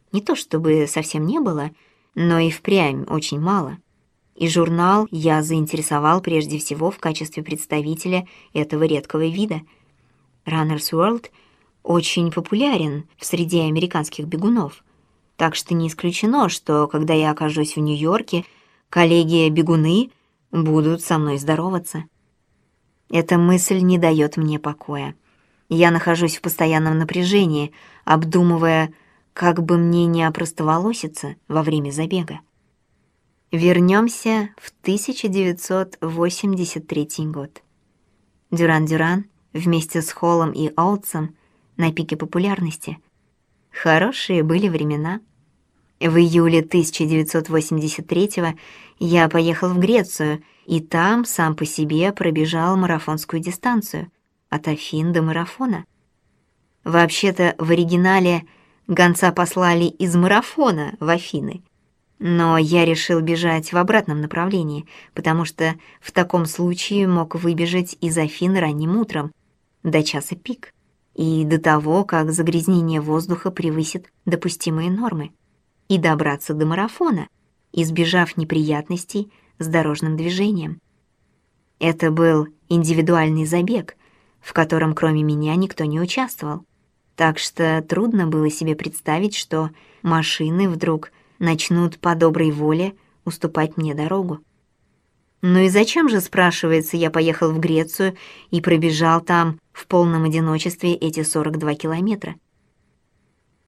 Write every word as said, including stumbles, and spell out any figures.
Не то чтобы совсем не было, но и впрямь очень мало. И журнал я заинтересовал прежде всего в качестве представителя этого редкого вида. Runner's World очень популярен в среде американских бегунов, так что не исключено, что, когда я окажусь в Нью-Йорке, коллеги-бегуны будут со мной здороваться. Эта мысль не дает мне покоя. Я нахожусь в постоянном напряжении, обдумывая, как бы мне не опростоволоситься во время забега. Вернемся в тысяча девятьсот восемьдесят третий год. Дюран-Дюран вместе с Холлом и Оутсом на пике популярности. Хорошие были времена. В июле тысяча девятьсот восемьдесят третьего я поехал в Грецию, и там сам по себе пробежал марафонскую дистанцию от Афин до марафона. Вообще-то в оригинале гонца послали из марафона в Афины, но я решил бежать в обратном направлении, потому что в таком случае мог выбежать из Афин ранним утром, до часа пик, и до того, как загрязнение воздуха превысит допустимые нормы, и добраться до марафона, избежав неприятностей с дорожным движением. Это был индивидуальный забег, в котором кроме меня никто не участвовал, так что трудно было себе представить, что машины вдруг начнут по доброй воле уступать мне дорогу. Ну и зачем же, спрашивается, я поехал в Грецию и пробежал там в полном одиночестве эти сорок два километра?